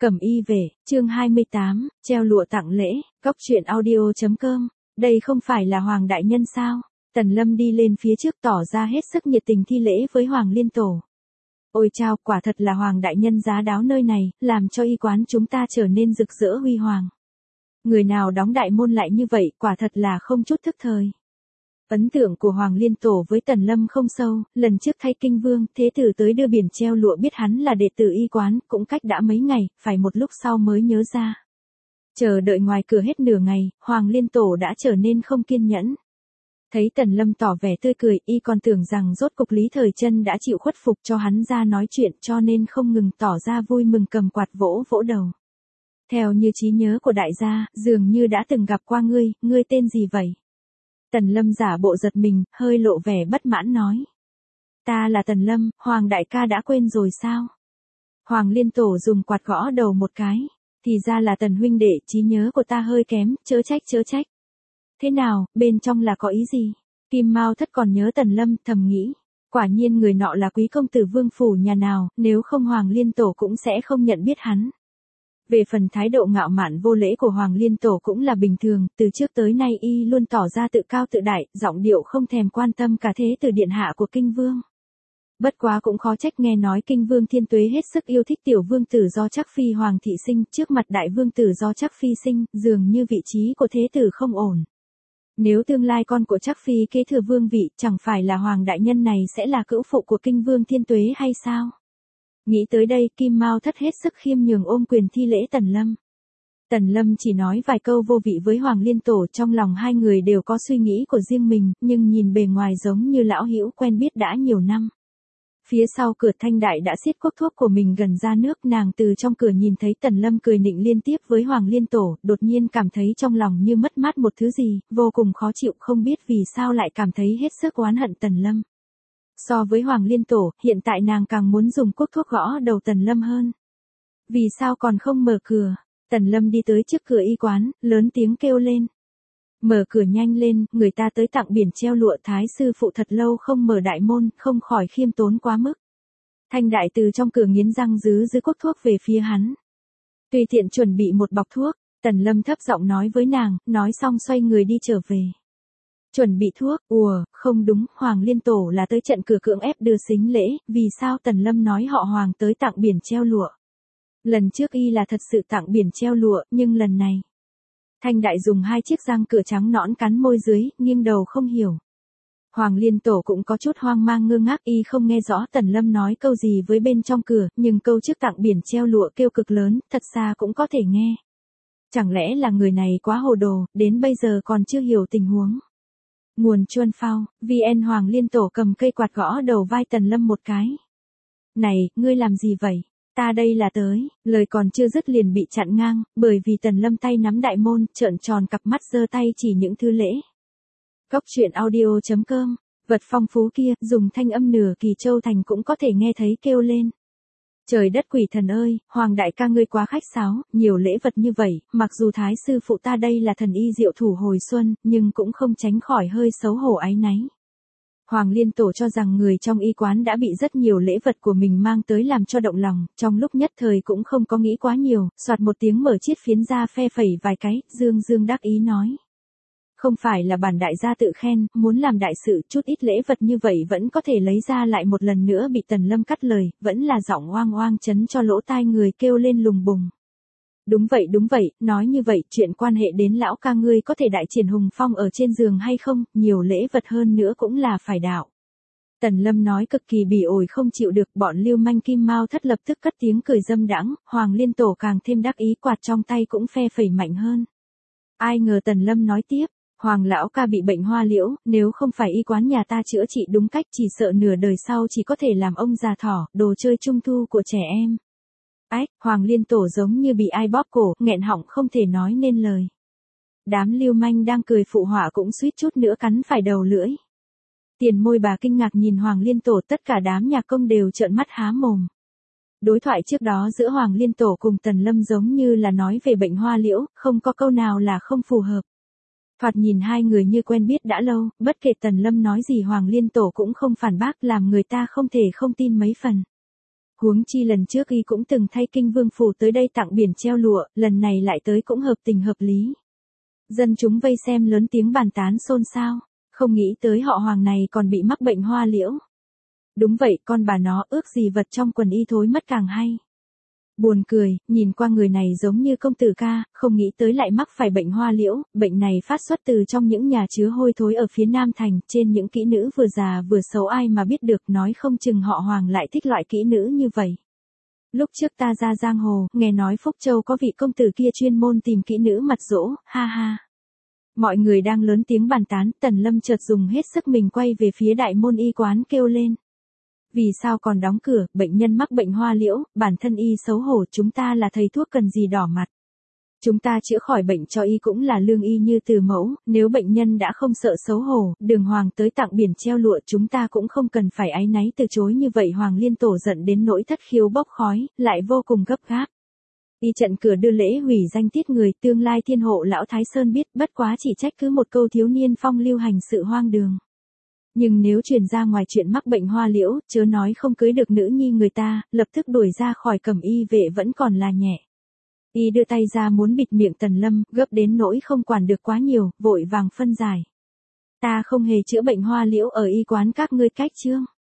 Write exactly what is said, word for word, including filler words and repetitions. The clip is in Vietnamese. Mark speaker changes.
Speaker 1: Cẩm y về, chương hai mươi tám, treo lụa tặng lễ, cóc truyện audio.com, đây không phải là Hoàng đại nhân sao? Tần Lâm đi lên phía trước tỏ ra hết sức nhiệt tình thi lễ với Hoàng Liên Tổ. Ôi chao, quả thật là Hoàng đại nhân giá đáo nơi này, làm cho y quán chúng ta trở nên rực rỡ huy hoàng. Người nào đóng đại môn lại như vậy, quả thật là không chút thức thời. Ấn tượng của Hoàng Liên Tổ với Tần Lâm không sâu, lần trước thay kinh vương, thế tử tới đưa biển treo lụa biết hắn là đệ tử y quán, cũng cách đã mấy ngày, phải một lúc sau mới nhớ ra. Chờ đợi ngoài cửa hết nửa ngày, Hoàng Liên Tổ đã trở nên không kiên nhẫn. Thấy Tần Lâm tỏ vẻ tươi cười, y còn tưởng rằng rốt cục Lý Thời Trân đã chịu khuất phục cho hắn ra nói chuyện, cho nên không ngừng tỏ ra vui mừng cầm quạt vỗ vỗ đầu. Theo như trí nhớ của đại gia, dường như đã từng gặp qua ngươi, ngươi tên gì vậy? Tần Lâm giả bộ giật mình, hơi lộ vẻ bất mãn nói. Ta là Tần Lâm, Hoàng đại ca đã quên rồi sao? Hoàng Liên Tổ dùng quạt gõ đầu một cái. Thì ra là Tần huynh đệ, trí nhớ của ta hơi kém, chớ trách chớ trách. Thế nào, bên trong là có ý gì? Kim Mao Thất còn nhớ Tần Lâm, thầm nghĩ. Quả nhiên người nọ là quý công tử vương phủ nhà nào, nếu không Hoàng Liên Tổ cũng sẽ không nhận biết hắn. Về phần thái độ ngạo mạn vô lễ của Hoàng Liên Tổ cũng là bình thường, từ trước tới nay y luôn tỏ ra tự cao tự đại, giọng điệu không thèm quan tâm cả thế từ điện hạ của kinh vương. Bất quá cũng khó trách nghe nói kinh vương Thiên Tuế hết sức yêu thích tiểu vương tử do Trác Phi Hoàng thị sinh, trước mặt đại vương tử do Trác Phi sinh, dường như vị trí của thế tử không ổn. Nếu tương lai con của Trác Phi kế thừa vương vị, chẳng phải là Hoàng đại nhân này sẽ là cữu phụ của kinh vương Thiên Tuế hay sao? Nghĩ tới đây, Kim Mao Thất hết sức khiêm nhường ôm quyền thi lễ Tần Lâm. Tần Lâm chỉ nói vài câu vô vị với Hoàng Liên Tổ, trong lòng hai người đều có suy nghĩ của riêng mình, nhưng nhìn bề ngoài giống như lão hữu quen biết đã nhiều năm. Phía sau cửa Thanh Đại đã xiết cốc thuốc của mình gần ra nước, nàng từ trong cửa nhìn thấy Tần Lâm cười nịnh liên tiếp với Hoàng Liên Tổ, đột nhiên cảm thấy trong lòng như mất mát một thứ gì, vô cùng khó chịu, không biết vì sao lại cảm thấy hết sức oán hận Tần Lâm. So với Hoàng Liên Tổ, hiện tại nàng càng muốn dùng cuốc thuốc gõ đầu Tần Lâm hơn. Vì sao còn không mở cửa? Tần Lâm đi tới trước cửa y quán, lớn tiếng kêu lên. Mở cửa nhanh lên, người ta tới tặng biển treo lụa, thái sư phụ thật lâu không mở đại môn, không khỏi khiêm tốn quá mức. Thanh Đại từ trong cửa nghiến răng rứ rứ cuốc thuốc về phía hắn. Tùy tiện chuẩn bị một bọc thuốc, Tần Lâm thấp giọng nói với nàng, nói xong xoay người đi trở về. Chuẩn bị thuốc, ùa, không đúng, Hoàng Liên Tổ là tới trận cửa cưỡng ép đưa sính lễ, vì sao Tần Lâm nói họ Hoàng tới tặng biển treo lụa? Lần trước y là thật sự tặng biển treo lụa, nhưng lần này. Thanh Đại dùng hai chiếc răng cửa trắng nõn cắn môi dưới, nghiêng đầu không hiểu. Hoàng Liên Tổ cũng có chút hoang mang ngơ ngác, y không nghe rõ Tần Lâm nói câu gì với bên trong cửa, nhưng câu trước tặng biển treo lụa kêu cực lớn, thật xa cũng có thể nghe. Chẳng lẽ là người này quá hồ đồ, đến bây giờ còn chưa hiểu tình huống. Nguồn Chuân Phao, vê en Hoàng Liên Tổ cầm cây quạt gõ đầu vai Tần Lâm một cái. Này, ngươi làm gì vậy? Ta đây là tới, lời còn chưa dứt liền bị chặn ngang, bởi vì Tần Lâm tay nắm đại môn, trợn tròn cặp mắt giơ tay chỉ những thứ lễ. Cóc truyện audio.com, vật phong phú kia, dùng thanh âm nửa Kỳ Châu Thành cũng có thể nghe thấy kêu lên. Trời đất quỷ thần ơi, Hoàng đại ca ngươi quá khách sáo, nhiều lễ vật như vậy, mặc dù thái sư phụ ta đây là thần y diệu thủ hồi xuân, nhưng cũng không tránh khỏi hơi xấu hổ áy náy. Hoàng Liên Tổ cho rằng người trong y quán đã bị rất nhiều lễ vật của mình mang tới làm cho động lòng, trong lúc nhất thời cũng không có nghĩ quá nhiều, soạt một tiếng mở chiếc phiến ra phe phẩy vài cái, dương dương đắc ý nói. Không phải là bản đại gia tự khen, muốn làm đại sự, chút ít lễ vật như vậy vẫn có thể lấy ra lại một lần nữa bị Tần Lâm cắt lời, vẫn là giọng oang oang chấn cho lỗ tai người kêu lên lùng bùng. Đúng vậy đúng vậy, nói như vậy, chuyện quan hệ đến lão ca ngươi có thể đại triển hùng phong ở trên giường hay không, nhiều lễ vật hơn nữa cũng là phải đạo. Tần Lâm nói cực kỳ bỉ ổi không chịu được, bọn lưu manh Kim Mao Thất lập tức cất tiếng cười dâm đãng, Hoàng Liên Tổ càng thêm đắc ý, quạt trong tay cũng phe phẩy mạnh hơn. Ai ngờ Tần Lâm nói tiếp. Hoàng lão ca bị bệnh hoa liễu, nếu không phải y quán nhà ta chữa trị đúng cách chỉ sợ nửa đời sau chỉ có thể làm ông già thỏ, đồ chơi trung thu của trẻ em. Ách, Hoàng Liên Tổ giống như bị ai bóp cổ, nghẹn họng không thể nói nên lời. Đám lưu manh đang cười phụ họa cũng suýt chút nữa cắn phải đầu lưỡi. Tiền Môi Bà kinh ngạc nhìn Hoàng Liên Tổ, tất cả đám nhạc công đều trợn mắt há mồm. Đối thoại trước đó giữa Hoàng Liên Tổ cùng Tần Lâm giống như là nói về bệnh hoa liễu, không có câu nào là không phù hợp. Thoạt nhìn hai người như quen biết đã lâu, bất kể Tần Lâm nói gì Hoàng Liên Tổ cũng không phản bác, làm người ta không thể không tin mấy phần. Huống chi lần trước y cũng từng thay kinh vương phủ tới đây tặng biển treo lụa, lần này lại tới cũng hợp tình hợp lý. Dân chúng vây xem lớn tiếng bàn tán xôn xao, không nghĩ tới họ Hoàng này còn bị mắc bệnh hoa liễu. Đúng vậy, con bà nó ước gì vật trong quần y thối mất càng hay. Buồn cười, nhìn qua người này giống như công tử ca, không nghĩ tới lại mắc phải bệnh hoa liễu, bệnh này phát xuất từ trong những nhà chứa hôi thối ở phía Nam Thành, trên những kỹ nữ vừa già vừa xấu ai mà biết được, nói không chừng họ Hoàng lại thích loại kỹ nữ như vậy. Lúc trước ta ra giang hồ, nghe nói Phúc Châu có vị công tử kia chuyên môn tìm kỹ nữ mặt dỗ, ha ha. Mọi người đang lớn tiếng bàn tán, Tần Lâm chợt dùng hết sức mình quay về phía đại môn y quán kêu lên. Vì sao còn đóng cửa, bệnh nhân mắc bệnh hoa liễu, bản thân y xấu hổ, chúng ta là thầy thuốc cần gì đỏ mặt. Chúng ta chữa khỏi bệnh cho y cũng là lương y như từ mẫu, nếu bệnh nhân đã không sợ xấu hổ, Đường Hoàng tới tặng biển treo lụa chúng ta cũng không cần phải áy náy từ chối như vậy. Hoàng Liên Tổ giận đến nỗi thất khiếu bốc khói, lại vô cùng gấp gáp. Y trận cửa đưa lễ hủy danh tiết người, tương lai thiên hộ lão Thái Sơn biết, bất quá chỉ trách cứ một câu thiếu niên phong lưu hành sự hoang đường. Nhưng nếu truyền ra ngoài chuyện mắc bệnh hoa liễu, chớ nói không cưới được nữ nhi người ta, lập tức đuổi ra khỏi cẩm y vệ vẫn còn là nhẹ. Y đưa tay ra muốn bịt miệng Tần Lâm, gấp đến nỗi không quản được quá nhiều, vội vàng phân giải. Ta không hề chữa bệnh hoa liễu ở y quán các ngươi, cách chương.